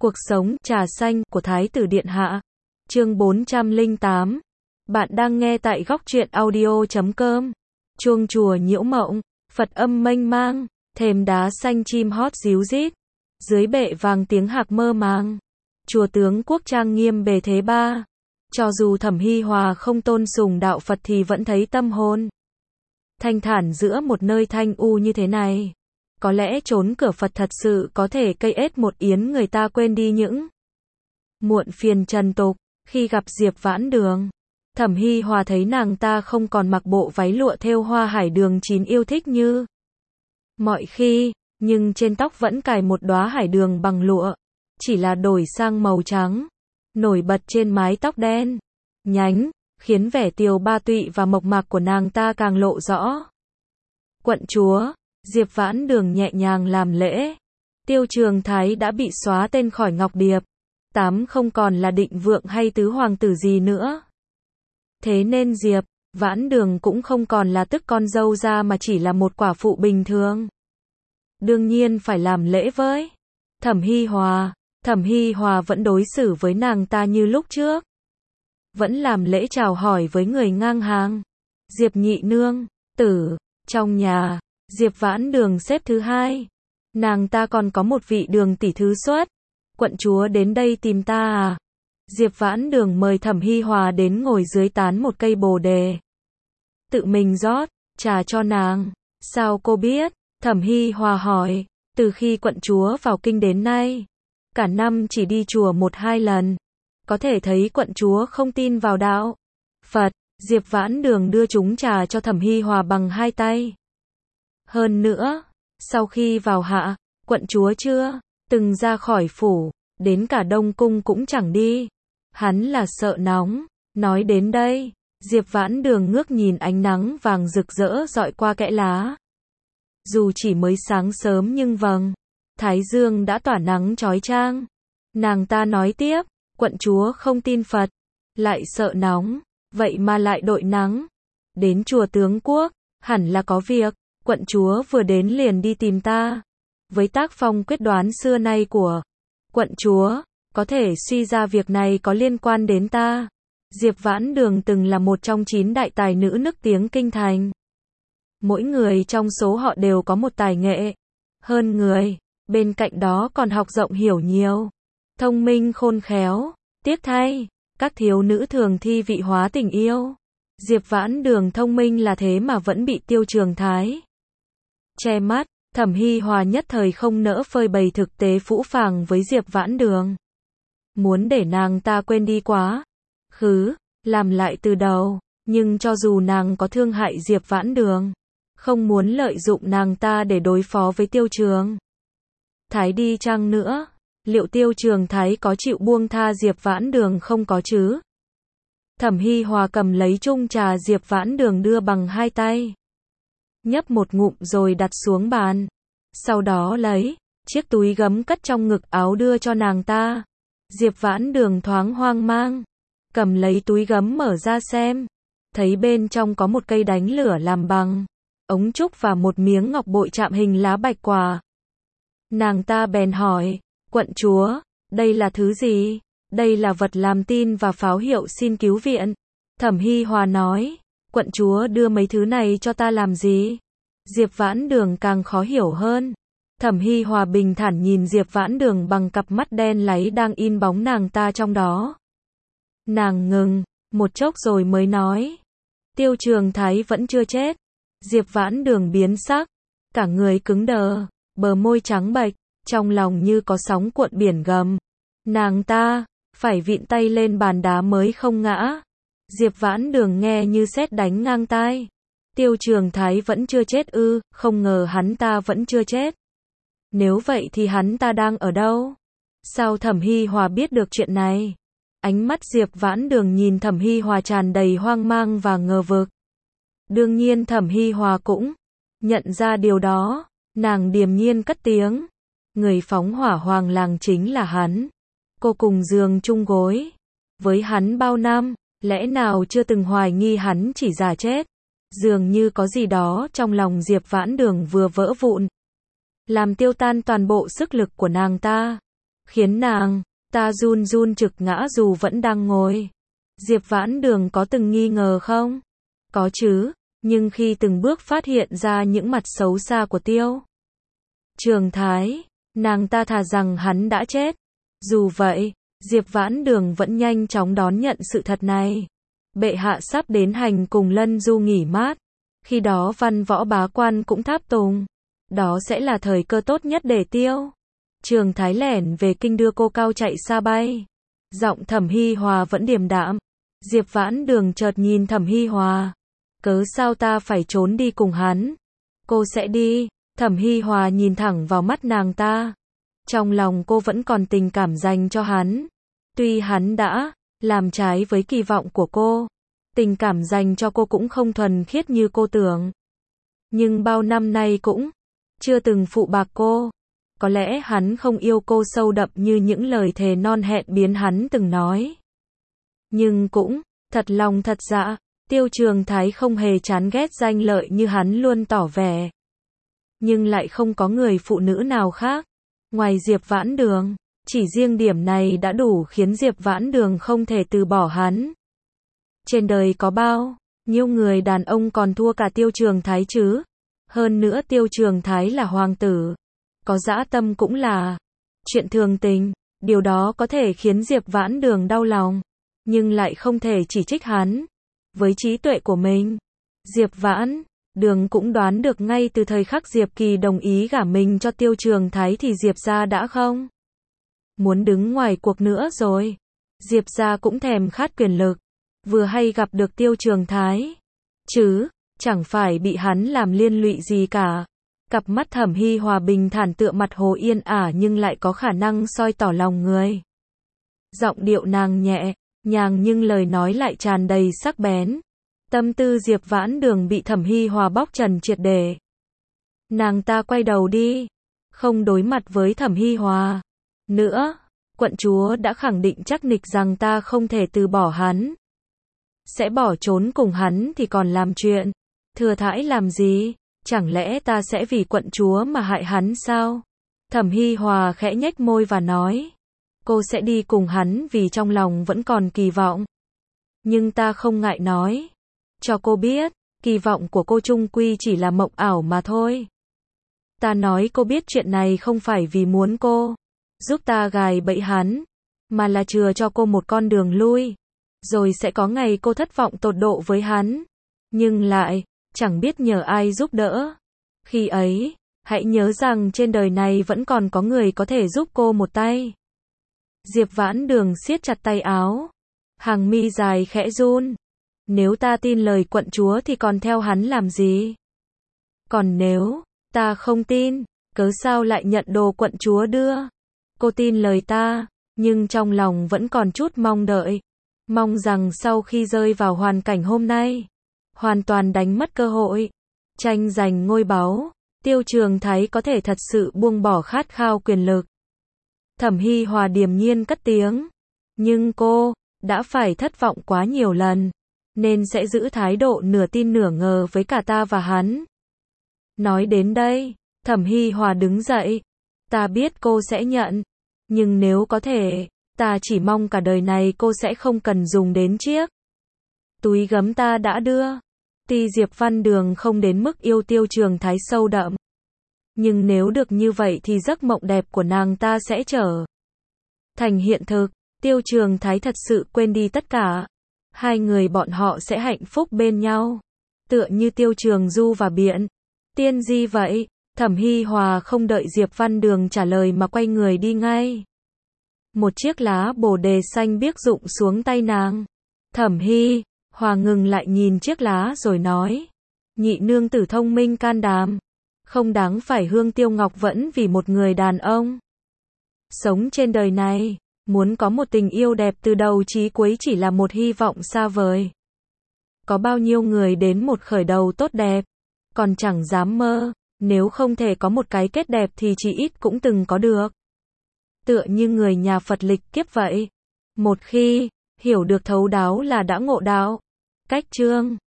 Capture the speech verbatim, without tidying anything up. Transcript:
Cuộc sống trà xanh của Thái tử Điện Hạ. Chương bốn trăm lẻ tám. Bạn đang nghe tại góc truyện audio chấm com. Chuông chùa nhiễu mộng, Phật âm mênh mang, thềm đá xanh chim hót ríu rít. Dưới bệ vàng tiếng hạc mơ màng. Chùa tướng quốc trang nghiêm bề thế ba. Cho dù Thẩm Hi Hòa không tôn sùng đạo Phật thì vẫn thấy tâm hồn thanh thản giữa một nơi thanh u như thế này. Có lẽ trốn cửa Phật thật sự có thể cây ết một yến người ta quên đi những muộn phiền trần tục. Khi gặp Diệp Vãn Đường, Thẩm Hi Hòa thấy nàng ta không còn mặc bộ váy lụa thêu hoa hải đường chín yêu thích như mọi khi, nhưng trên tóc vẫn cài một đóa hải đường bằng lụa, chỉ là đổi sang màu trắng, nổi bật trên mái tóc đen nhánh, khiến vẻ tiều ba tụy và mộc mạc của nàng ta càng lộ rõ. Quận chúa, Diệp Vãn Đường nhẹ nhàng làm lễ. Tiêu Trường Thái đã bị xóa tên khỏi Ngọc Điệp. Tám không còn là Định Vượng hay tứ hoàng tử gì nữa. Thế nên Diệp Vãn Đường cũng không còn là tức con dâu ra mà chỉ là một quả phụ bình thường. Đương nhiên phải làm lễ với Thẩm Hi Hòa. Thẩm Hi Hòa vẫn đối xử với nàng ta như lúc trước. Vẫn làm lễ chào hỏi với người ngang hàng. Diệp nhị nương tử, trong nhà, Diệp Vãn Đường xếp thứ hai. Nàng ta còn có một vị đường tỷ thứ xuất. Quận chúa đến đây tìm ta à? Diệp Vãn Đường mời Thẩm Hi Hòa đến ngồi dưới tán một cây bồ đề. Tự mình rót trà cho nàng. Sao cô biết? Thẩm Hi Hòa hỏi. Từ khi quận chúa vào kinh đến nay, cả năm chỉ đi chùa một hai lần. Có thể thấy quận chúa không tin vào đạo Phật. Diệp Vãn Đường đưa chúng trà cho Thẩm Hi Hòa bằng hai tay. Hơn nữa, sau khi vào hạ, quận chúa chưa từng ra khỏi phủ, đến cả Đông Cung cũng chẳng đi. Hắn là sợ nóng. Nói đến đây, Diệp Vãn Đường ngước nhìn ánh nắng vàng rực rỡ rọi qua kẽ lá. Dù chỉ mới sáng sớm nhưng vầng thái dương đã tỏa nắng chói chang. Nàng ta nói tiếp, quận chúa không tin Phật, lại sợ nóng, vậy mà lại đội nắng. Đến chùa tướng quốc, hẳn là có việc. Quận chúa vừa đến liền đi tìm ta. Với tác phong quyết đoán xưa nay của quận chúa, có thể suy ra việc này có liên quan đến ta. Diệp Vãn Đường từng là một trong chín đại tài nữ nức tiếng kinh thành. Mỗi người trong số họ đều có một tài nghệ hơn người, bên cạnh đó còn học rộng hiểu nhiều, thông minh khôn khéo. Tiếc thay, các thiếu nữ thường thi vị hóa tình yêu. Diệp Vãn Đường thông minh là thế mà vẫn bị Tiêu Trường Thái che mắt. Thẩm Hi Hòa nhất thời không nỡ phơi bày thực tế phũ phàng với Diệp Vãn Đường. Muốn để nàng ta quên đi quá khứ, làm lại từ đầu. Nhưng cho dù nàng có thương hại Diệp Vãn Đường, không muốn lợi dụng nàng ta để đối phó với Tiêu Trường Thái đi chăng nữa, liệu Tiêu Trường Thái có chịu buông tha Diệp Vãn Đường không có chứ? Thẩm Hi Hòa cầm lấy chung trà Diệp Vãn Đường đưa bằng hai tay, nhấp một ngụm rồi đặt xuống bàn. Sau đó lấy chiếc túi gấm cất trong ngực áo đưa cho nàng ta. Diệp Vãn Đường thoáng hoang mang, cầm lấy túi gấm mở ra xem, thấy bên trong có một cây đánh lửa làm bằng ống trúc và một miếng ngọc bội chạm hình lá bạch quả. Nàng ta bèn hỏi, quận chúa, đây là thứ gì? Đây là vật làm tin và pháo hiệu xin cứu viện. Thẩm Hi Hòa nói, quận chúa đưa mấy thứ này cho ta làm gì? Diệp Vãn Đường càng khó hiểu hơn. Thẩm Hi Hòa bình thản nhìn Diệp Vãn Đường bằng cặp mắt đen láy đang in bóng nàng ta trong đó. Nàng ngừng một chốc rồi mới nói, Tiêu Trường Thái vẫn chưa chết. Diệp Vãn Đường biến sắc, cả người cứng đờ, bờ môi trắng bệch, trong lòng như có sóng cuộn biển gầm. Nàng ta phải vịn tay lên bàn đá mới không ngã. Diệp Vãn Đường nghe như sét đánh ngang tai. Tiêu Trường Thái vẫn chưa chết ư? Không ngờ hắn ta vẫn chưa chết. Nếu vậy thì hắn ta đang ở đâu? Sao Thẩm Hi Hòa biết được chuyện này? Ánh mắt Diệp Vãn Đường nhìn Thẩm Hi Hòa tràn đầy hoang mang và ngờ vực. Đương nhiên Thẩm Hi Hòa cũng nhận ra điều đó. Nàng điềm nhiên cất tiếng, người phóng hỏa hoàng làng chính là hắn. Cô cùng giường chung gối với hắn bao năm, lẽ nào chưa từng hoài nghi hắn chỉ giả chết? Dường như có gì đó trong lòng Diệp Vãn Đường vừa vỡ vụn, làm tiêu tan toàn bộ sức lực của nàng ta. khiến nàng ta run run trực ngã dù vẫn đang ngồi. Diệp Vãn Đường có từng nghi ngờ không? Có chứ, nhưng khi từng bước phát hiện ra những mặt xấu xa của Tiêu Trường Thái, nàng ta thà rằng hắn đã chết. Dù vậy, Diệp Vãn Đường vẫn nhanh chóng đón nhận sự thật này. Bệ hạ sắp đến hành cùng Lân Du nghỉ mát. Khi đó Văn Võ bá quan cũng tháp tùng. Đó sẽ là thời cơ tốt nhất để Tiêu Trường Thái lẻn về kinh đưa cô cao chạy xa bay. Giọng Thẩm Hi Hòa vẫn điềm đạm. Diệp Vãn Đường chợt nhìn Thẩm Hi Hòa. Cớ sao ta phải trốn đi cùng hắn? Cô sẽ đi. Thẩm Hi Hòa nhìn thẳng vào mắt nàng ta. Trong lòng cô vẫn còn tình cảm dành cho hắn. Tuy hắn đã làm trái với kỳ vọng của cô, tình cảm dành cho cô cũng không thuần khiết như cô tưởng. Nhưng bao năm nay cũng chưa từng phụ bạc cô. Có lẽ hắn không yêu cô sâu đậm như những lời thề non hẹn biến hắn từng nói. Nhưng cũng thật lòng thật dạ, Tiêu Trường Thái không hề chán ghét danh lợi như hắn luôn tỏ vẻ. Nhưng lại không có người phụ nữ nào khác ngoài Diệp Vãn Đường. Chỉ riêng điểm này đã đủ khiến Diệp Vãn Đường không thể từ bỏ hắn. Trên đời có bao nhiêu người đàn ông còn thua cả Tiêu Trường Thái chứ? Hơn nữa Tiêu Trường Thái là hoàng tử, có dã tâm cũng là chuyện thường tình. Điều đó có thể khiến Diệp Vãn Đường đau lòng, nhưng lại không thể chỉ trích hắn. Với trí tuệ của mình, Diệp Vãn Đường cũng đoán được ngay từ thời khắc Diệp Kỳ đồng ý gả mình cho Tiêu Trường Thái thì Diệp gia đã không muốn đứng ngoài cuộc nữa rồi. Diệp gia cũng thèm khát quyền lực, vừa hay gặp được Tiêu Trường Thái, chứ chẳng phải bị hắn làm liên lụy gì cả. Cặp mắt Thẩm Hi Hòa bình thản tựa mặt hồ yên ả nhưng lại có khả năng soi tỏ lòng người. Giọng điệu nàng nhẹ nhàng nhưng lời nói lại tràn đầy sắc bén. Tâm tư Diệp Vãn Đường bị Thẩm Hi Hòa bóc trần triệt để. Nàng ta quay đầu đi, không đối mặt với Thẩm Hi Hòa nữa. Quận chúa đã khẳng định chắc nịch rằng ta không thể từ bỏ hắn. Sẽ bỏ trốn cùng hắn thì còn làm chuyện thừa thãi làm gì? Chẳng lẽ ta sẽ vì quận chúa mà hại hắn sao? Thẩm Hi Hòa khẽ nhếch môi và nói. Cô sẽ đi cùng hắn vì trong lòng vẫn còn kỳ vọng. Nhưng ta không ngại nói cho cô biết, kỳ vọng của cô chung quy chỉ là mộng ảo mà thôi. Ta nói cô biết chuyện này không phải vì muốn cô giúp ta gài bẫy hắn, mà là chừa cho cô một con đường lui. Rồi sẽ có ngày cô thất vọng tột độ với hắn, nhưng lại chẳng biết nhờ ai giúp đỡ. Khi ấy, hãy nhớ rằng trên đời này vẫn còn có người có thể giúp cô một tay. Diệp Vãn Đường siết chặt tay áo, hàng mi dài khẽ run. Nếu ta tin lời quận chúa thì còn theo hắn làm gì? Còn nếu ta không tin, cớ sao lại nhận đồ quận chúa đưa? Cô tin lời ta, nhưng trong lòng vẫn còn chút mong đợi. Mong rằng sau khi rơi vào hoàn cảnh hôm nay, hoàn toàn đánh mất cơ hội tranh giành ngôi báu, Tiêu Trường Thái có thể thật sự buông bỏ khát khao quyền lực. Thẩm Hi Hòa điềm nhiên cất tiếng. Nhưng cô đã phải thất vọng quá nhiều lần, nên sẽ giữ thái độ nửa tin nửa ngờ với cả ta và hắn. Nói đến đây, Thẩm Hi Hòa đứng dậy. Ta biết cô sẽ nhận, nhưng nếu có thể, ta chỉ mong cả đời này cô sẽ không cần dùng đến chiếc túi gấm ta đã đưa. Tuy Diệp Văn Đường không đến mức yêu Tiêu Trường Thái sâu đậm, nhưng nếu được như vậy thì giấc mộng đẹp của nàng ta sẽ trở thành hiện thực. Tiêu Trường Thái thật sự quên đi tất cả. Hai người bọn họ sẽ hạnh phúc bên nhau, tựa như Tiêu Trường Du và Biện Tiên Di vậy. Thẩm Hi Hòa không đợi Diệp Văn Đường trả lời mà quay người đi ngay. Một chiếc lá bồ đề xanh biếc rụng xuống tay nàng. Thẩm Hi Hòa ngừng lại nhìn chiếc lá rồi nói. Nhị nương tử thông minh can đảm, không đáng phải hương tiêu ngọc vẫn vì một người đàn ông. Sống trên đời này, muốn có một tình yêu đẹp từ đầu chí cuối chỉ là một hy vọng xa vời. Có bao nhiêu người đến một khởi đầu tốt đẹp, còn chẳng dám mơ. Nếu không thể có một cái kết đẹp thì chỉ ít cũng từng có được. Tựa như người nhà Phật lịch kiếp vậy. Một khi hiểu được thấu đáo là đã ngộ đạo. Cách chương